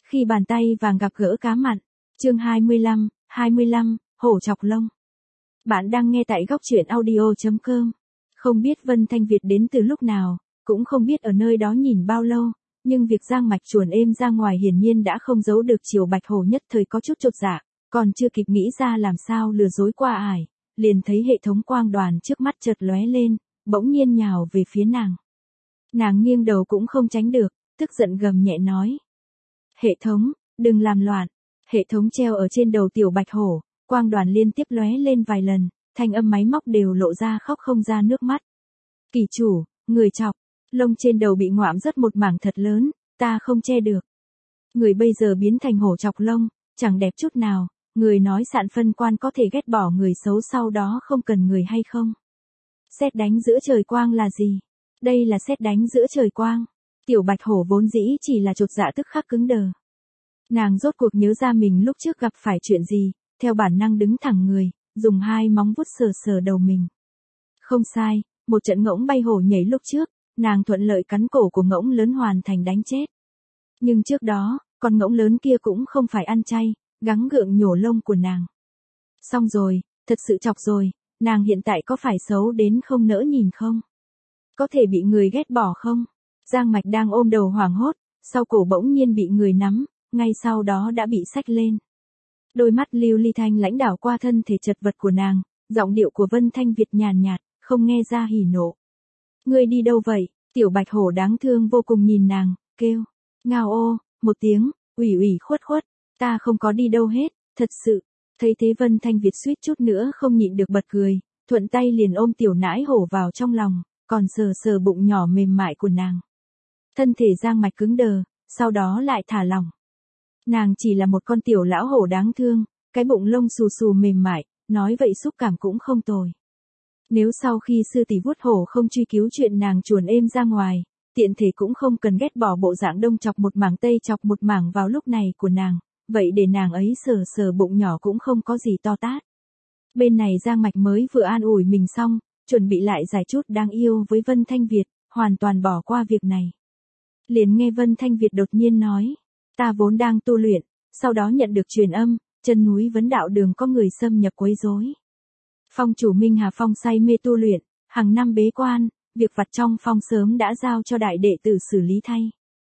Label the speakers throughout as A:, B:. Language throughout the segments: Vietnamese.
A: Khi bàn tay vàng gặp gỡ cá mặn. Chương 25, hổ chọc lông. Bạn đang nghe tại góc truyện audio.com. Không biết Vân Thanh Việt đến từ lúc nào, cũng không biết ở nơi đó nhìn bao lâu, nhưng việc giang mạch chuồn êm ra ngoài hiển nhiên đã không giấu được Triều Bạch Hổ nhất thời có chút chột dạ, còn chưa kịp nghĩ ra làm sao lừa dối qua ải, liền thấy hệ thống quang đoàn trước mắt chợt lóe lên, bỗng nhiên nhào về phía nàng. Nàng nghiêng đầu cũng không tránh được, tức giận gầm nhẹ nói. Hệ thống, đừng làm loạn. Hệ thống treo ở trên đầu Tiểu Bạch Hổ, quang đoàn liên tiếp lóe lên vài lần, thanh âm máy móc đều lộ ra khóc không ra nước mắt. Kỳ chủ, người chọc, lông trên đầu bị ngoạm rất một mảng thật lớn, ta không che được. Người bây giờ biến thành hổ chọc lông, chẳng đẹp chút nào, người nói sạn phân quan có thể ghét bỏ người xấu sau đó không cần người hay không? Sét đánh giữa trời quang là gì? Đây là sét đánh giữa trời quang. Tiểu Bạch Hổ vốn dĩ chỉ là chột dạ tức khắc cứng đờ. Nàng rốt cuộc nhớ ra mình lúc trước gặp phải chuyện gì, theo bản năng đứng thẳng người, dùng hai móng vuốt sờ sờ đầu mình. Không sai, một trận ngỗng bay hổ nhảy lúc trước, nàng thuận lợi cắn cổ của ngỗng lớn hoàn thành đánh chết. Nhưng trước đó, con ngỗng lớn kia cũng không phải ăn chay, gắng gượng nhổ lông của nàng. Xong rồi, thật sự chọc rồi, nàng hiện tại có phải xấu đến không nỡ nhìn không? Có thể bị người ghét bỏ không? Giang Mạch đang ôm đầu hoảng hốt, sau cổ bỗng nhiên bị người nắm, ngay sau đó đã bị xách lên. Đôi mắt lưu ly thanh lãnh đảo qua thân thể chật vật của nàng, giọng điệu của Vân Thanh Việt nhàn nhạt, không nghe ra hỉ nộ. Ngươi đi đâu vậy? Tiểu Bạch Hổ đáng thương vô cùng nhìn nàng, kêu. Ngao ô, một tiếng, ủy khuất khuất, ta không có đi đâu hết, thật sự. Thấy thế Vân Thanh Việt suýt chút nữa không nhịn được bật cười, thuận tay liền ôm tiểu nãi hổ vào trong lòng, còn sờ sờ bụng nhỏ mềm mại của nàng. Thân thể Giang Mạch cứng đờ, sau đó lại thả lỏng. Nàng chỉ là một con tiểu lão hổ đáng thương, cái bụng lông xù xù mềm mại, nói vậy xúc cảm cũng không tồi. Nếu sau khi sư tỷ vuốt hổ không truy cứu chuyện nàng chuồn êm ra ngoài, tiện thể cũng không cần ghét bỏ bộ dạng đông chọc một mảng tây chọc một mảng vào lúc này của nàng, vậy để nàng ấy sờ sờ bụng nhỏ cũng không có gì to tát. Bên này Giang Mạch mới vừa an ủi mình xong, chuẩn bị lại giải chút đáng yêu với Vân Thanh Việt, hoàn toàn bỏ qua việc này. Liền nghe Vân Thanh Việt đột nhiên nói, ta vốn đang tu luyện, sau đó nhận được truyền âm, chân núi Vấn Đạo Đường có người xâm nhập quấy rối. Phong chủ Minh Hà Phong say mê tu luyện, hàng năm bế quan, việc vặt trong phong sớm đã giao cho đại đệ tử xử lý thay.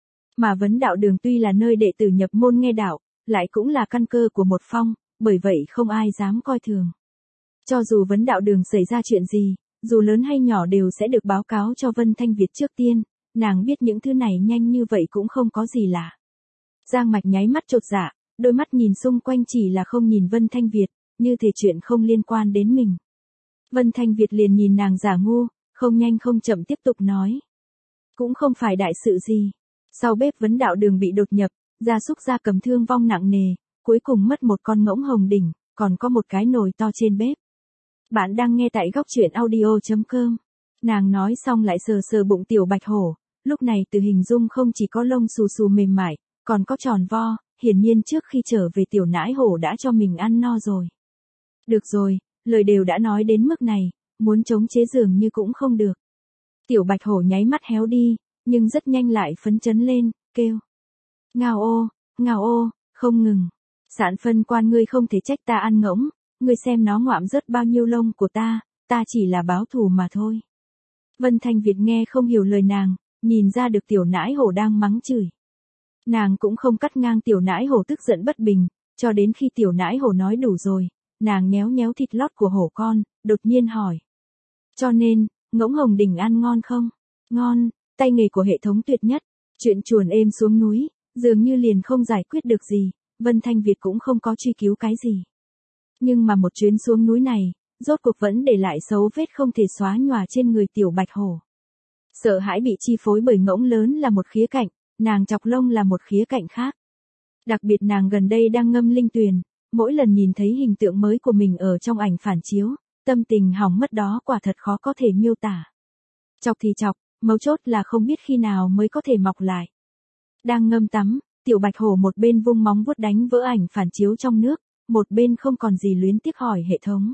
A: Mà Vấn Đạo Đường tuy là nơi đệ tử nhập môn nghe đạo, lại cũng là căn cơ của một phong, bởi vậy không ai dám coi thường. Cho dù Vấn Đạo Đường xảy ra chuyện gì, dù lớn hay nhỏ đều sẽ được báo cáo cho Vân Thanh Việt trước tiên, nàng biết những thứ này nhanh như vậy cũng không có gì lạ. Giang Mạch nháy mắt chột dạ, đôi mắt nhìn xung quanh chỉ là không nhìn Vân Thanh Việt, như thể chuyện không liên quan đến mình. Vân Thanh Việt liền nhìn nàng giả ngu, không nhanh không chậm tiếp tục nói. Cũng không phải đại sự gì. Sau bếp Vấn Đạo Đường bị đột nhập, gia súc gia cầm thương vong nặng nề, cuối cùng mất một con ngỗng hồng đỉnh, còn có một cái nồi to trên bếp. Bạn đang nghe tại góc truyện audio.com. Nàng nói xong lại sờ sờ bụng Tiểu Bạch Hổ, lúc này từ hình dung không chỉ có lông xù xù mềm mại, còn có tròn vo, hiển nhiên trước khi trở về tiểu nãi hổ đã cho mình ăn no rồi. Được rồi, lời đều đã nói đến mức này, muốn chống chế dường như cũng không được. Tiểu Bạch Hổ nháy mắt héo đi, nhưng rất nhanh lại phấn chấn lên, kêu. Ngao ô, không ngừng. Sạn phân quan ngươi không thể trách ta ăn ngỗng, ngươi xem nó ngoạm rớt bao nhiêu lông của ta chỉ là báo thù mà thôi. Vân Thanh Việt nghe không hiểu lời nàng, nhìn ra được tiểu nãi hổ đang mắng chửi. Nàng cũng không cắt ngang tiểu nãi hổ tức giận bất bình, cho đến khi tiểu nãi hổ nói đủ rồi, nàng nhéo nhéo thịt lót của hổ con, đột nhiên hỏi. Cho nên, ngỗng hồng đỉnh ăn ngon không? Ngon, tay nghề của hệ thống tuyệt nhất, chuyện chuồn êm xuống núi, dường như liền không giải quyết được gì, Vân Thanh Việt cũng không có truy cứu cái gì. Nhưng mà một chuyến xuống núi này, rốt cuộc vẫn để lại dấu vết không thể xóa nhòa trên người tiểu Bạch Hổ. Sợ hãi bị chi phối bởi ngỗng lớn là một khía cạnh, nàng chọc lông là một khía cạnh khác. Đặc biệt nàng gần đây đang ngâm linh tuyền, mỗi lần nhìn thấy hình tượng mới của mình ở trong ảnh phản chiếu, tâm tình hỏng mất đó quả thật khó có thể miêu tả. Chọc thì chọc, mấu chốt là không biết khi nào mới có thể mọc lại. Đang ngâm tắm, tiểu Bạch Hổ một bên vung móng vuốt đánh vỡ ảnh phản chiếu trong nước, một bên không còn gì luyến tiếc hỏi hệ thống.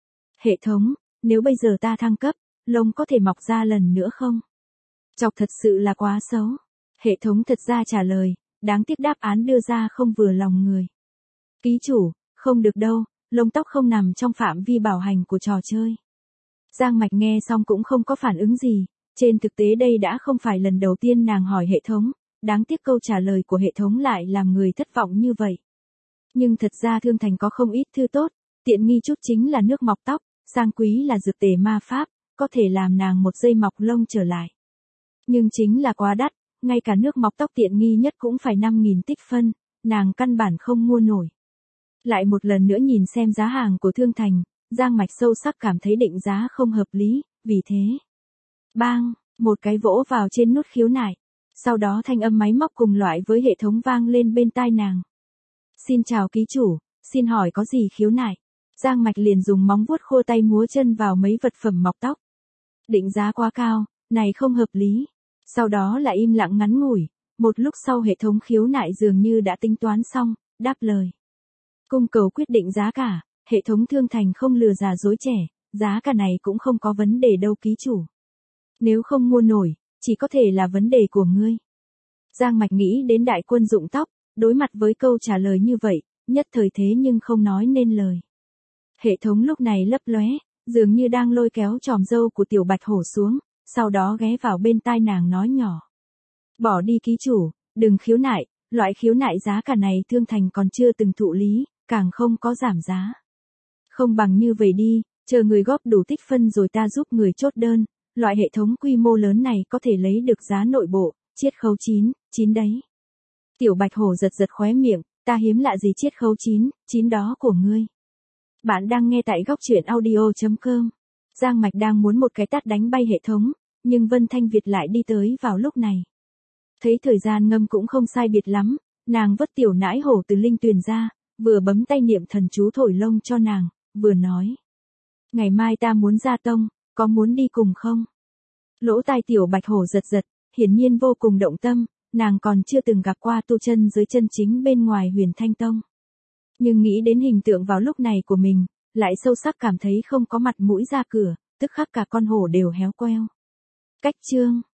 A: Hệ thống, nếu bây giờ ta thăng cấp, lông có thể mọc ra lần nữa không? Chọc thật sự là quá xấu. Hệ thống thật ra trả lời, đáng tiếc đáp án đưa ra không vừa lòng người. Ký chủ, không được đâu, lông tóc không nằm trong phạm vi bảo hành của trò chơi. Giang Mạch nghe xong cũng không có phản ứng gì, trên thực tế đây đã không phải lần đầu tiên nàng hỏi hệ thống, đáng tiếc câu trả lời của hệ thống lại làm người thất vọng như vậy. Nhưng thật ra Thương Thành có không ít thư tốt, tiện nghi chút chính là nước mọc tóc, sang quý là dược tề ma pháp, có thể làm nàng một giây mọc lông trở lại. Nhưng chính là quá đắt, ngay cả nước mọc tóc tiện nghi nhất cũng phải 5.000 tích phân, nàng căn bản không mua nổi. Lại một lần nữa nhìn xem giá hàng của Thương Thành, Giang Mạch sâu sắc cảm thấy định giá không hợp lý, vì thế. Bang, một cái vỗ vào trên nút khiếu nại. Sau đó thanh âm máy móc cùng loại với hệ thống vang lên bên tai nàng. Xin chào ký chủ, xin hỏi có gì khiếu nại? Giang Mạch liền dùng móng vuốt khô tay múa chân vào mấy vật phẩm mọc tóc. Định giá quá cao, này không hợp lý. Sau đó lại im lặng ngắn ngủi, một lúc sau hệ thống khiếu nại dường như đã tính toán xong, đáp lời. Cung cầu quyết định giá cả, hệ thống Thương Thành không lừa già dối trẻ, giá cả này cũng không có vấn đề đâu ký chủ. Nếu không mua nổi, chỉ có thể là vấn đề của ngươi. Giang Mạch nghĩ đến đại quân dụng tóc, đối mặt với câu trả lời như vậy, nhất thời thế nhưng không nói nên lời. Hệ thống lúc này lấp lóe, dường như đang lôi kéo chòm râu của tiểu bạch hổ xuống, sau đó ghé vào bên tai nàng nói nhỏ. Bỏ đi ký chủ, đừng khiếu nại, loại khiếu nại giá cả này Thương Thành còn chưa từng thụ lý, càng không có giảm giá. Không bằng như vậy đi, chờ người góp đủ tích phân rồi ta giúp người chốt đơn, loại hệ thống quy mô lớn này có thể lấy được giá nội bộ, chiết khấu 9 đấy. Tiểu bạch hổ giật giật khóe miệng, ta hiếm lạ gì chiết khấu 9 đó của ngươi. Bạn đang nghe tại góc truyện audio.com. Giang Mạch đang muốn một cái tát đánh bay hệ thống, nhưng Vân Thanh Việt lại đi tới vào lúc này. Thấy thời gian ngâm cũng không sai biệt lắm, nàng vất tiểu nãi hổ từ linh tuyền ra, vừa bấm tay niệm thần chú thổi lông cho nàng, vừa nói. Ngày mai ta muốn ra tông, có muốn đi cùng không? Lỗ tai tiểu bạch hổ giật giật, hiển nhiên vô cùng động tâm, nàng còn chưa từng gặp qua tu chân giới chân chính bên ngoài Huyền Thanh Tông. Nhưng nghĩ đến hình tượng vào lúc này của mình, lại sâu sắc cảm thấy không có mặt mũi ra cửa, tức khắc cả con hổ đều héo queo. Cách chương